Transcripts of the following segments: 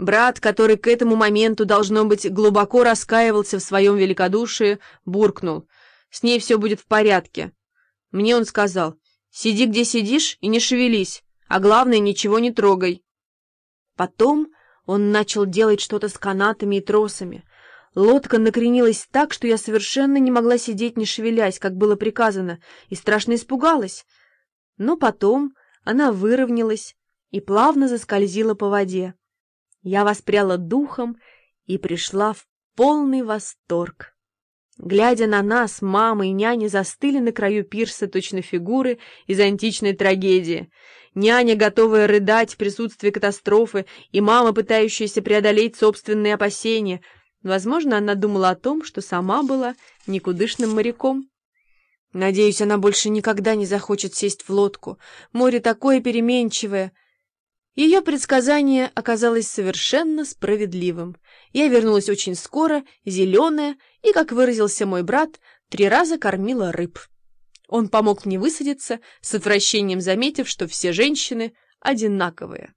Брат, который к этому моменту, должно быть, глубоко раскаивался в своем великодушии, буркнул: «С ней все будет в порядке». Мне он сказал: «Сиди, где сидишь, и не шевелись, а главное, ничего не трогай». Потом он начал делать что-то с канатами и тросами. Лодка накренилась так, что я совершенно не могла сидеть, не шевелясь, как было приказано, и страшно испугалась. Но потом она выровнялась и плавно заскользила по воде. Я воспряла духом и пришла в полный восторг. Глядя на нас, мама и няня застыли на краю пирса, точно фигуры из античной трагедии. Няня, готовая рыдать в присутствии катастрофы, и мама, пытающаяся преодолеть собственные опасения. Возможно, она думала о том, что сама была никудышным моряком. Надеюсь, она больше никогда не захочет сесть в лодку. Море такое переменчивое. Ее предсказание оказалось совершенно справедливым. Я вернулась очень скоро, зеленая, и, как выразился мой брат, 3 раза кормила рыб. Он помог мне высадиться, с отвращением заметив, что все женщины одинаковые.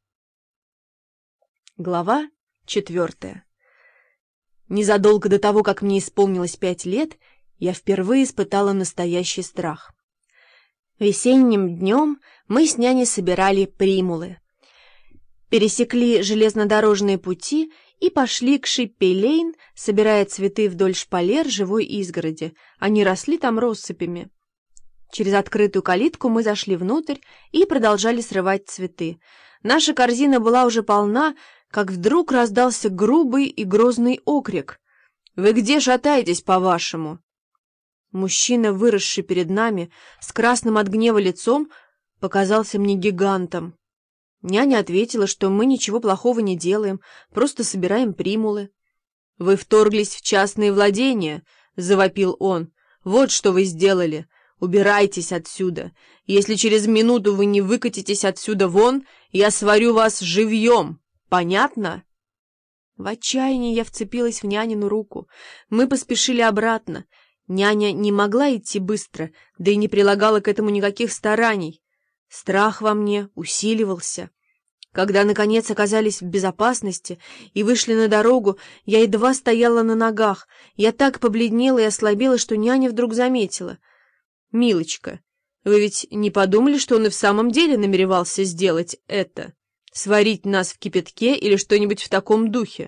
Глава 4. Незадолго до того, как мне исполнилось 5 лет, я впервые испытала настоящий страх. Весенним днем мы с няней собирали примулы. Пересекли железнодорожные пути и пошли к Шиппей-Лейн, собирая цветы вдоль шпалер живой изгороди. Они росли там россыпями. Через открытую калитку мы зашли внутрь и продолжали срывать цветы. Наша корзина была уже полна, как вдруг раздался грубый и грозный окрик: «Вы где шатаетесь, по-вашему?» Мужчина, выросший перед нами, с красным от гнева лицом, показался мне гигантом. Няня ответила, что мы ничего плохого не делаем, просто собираем примулы. «Вы вторглись в частные владения», — завопил он. «Вот что вы сделали. Убирайтесь отсюда. Если через минуту вы не выкатитесь отсюда вон, я сварю вас живьем. Понятно?» В отчаянии я вцепилась в нянину руку. Мы поспешили обратно. Няня не могла идти быстро, да и не прилагала к этому никаких стараний. Страх во мне усиливался. Когда, наконец, оказались в безопасности и вышли на дорогу, я едва стояла на ногах. Я так побледнела и ослабела, что няня вдруг заметила: «Милочка, вы ведь не подумали, что он и в самом деле намеревался сделать это? Сварить нас в кипятке или что-нибудь в таком духе?»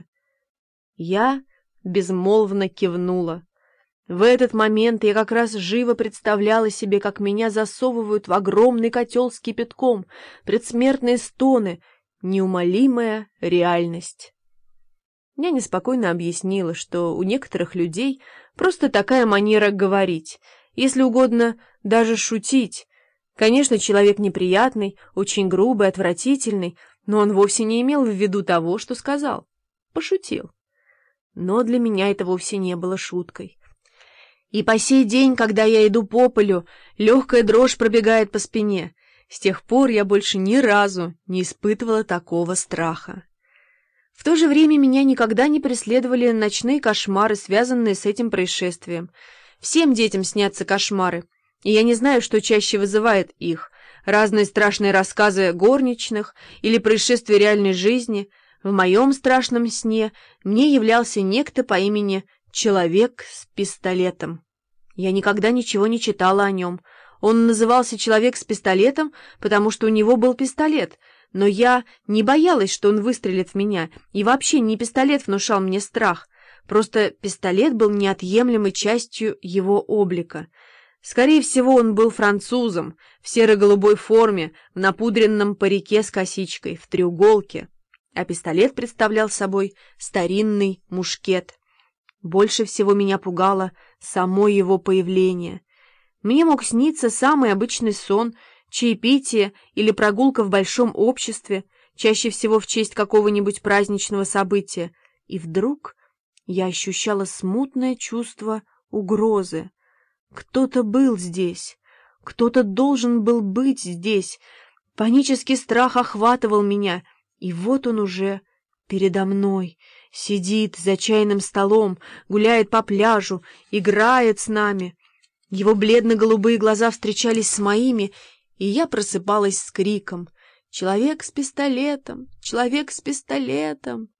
Я безмолвно кивнула. В этот момент я как раз живо представляла себе, как меня засовывают в огромный котел с кипятком, предсмертные стоны, неумолимая реальность. Няня спокойно объяснила, что у некоторых людей просто такая манера говорить, если угодно, даже шутить. Конечно, человек неприятный, очень грубый, отвратительный, но он вовсе не имел в виду того, что сказал. Пошутил. Но для меня это вовсе не было шуткой. И по сей день, когда я иду по полю, легкая дрожь пробегает по спине. С тех пор я больше ни разу не испытывала такого страха. В то же время меня никогда не преследовали ночные кошмары, связанные с этим происшествием. Всем детям снятся кошмары, и я не знаю, что чаще вызывает их: разные страшные рассказы горничных или происшествия реальной жизни. В моем страшном сне мне являлся некто по имени Человек с пистолетом. Я никогда ничего не читала о нем. Он назывался Человек с пистолетом, потому что у него был пистолет, но я не боялась, что он выстрелит в меня, и вообще не пистолет внушал мне страх. Просто пистолет был неотъемлемой частью его облика. Скорее всего, он был французом, в серо-голубой форме, в напудренном парике с косичкой, в треуголке, а пистолет представлял собой старинный мушкет. Больше всего меня пугало само его появление. Мне мог сниться самый обычный сон, чаепитие или прогулка в большом обществе, чаще всего в честь какого-нибудь праздничного события, и вдруг я ощущала смутное чувство угрозы. Кто-то был здесь, кто-то должен был быть здесь. Панический страх охватывал меня, и вот он уже передо мной. Сидит за чайным столом, гуляет по пляжу, играет с нами. Его бледно-голубые глаза встречались с моими, и я просыпалась с криком: «Человек с пистолетом! Человек с пистолетом!»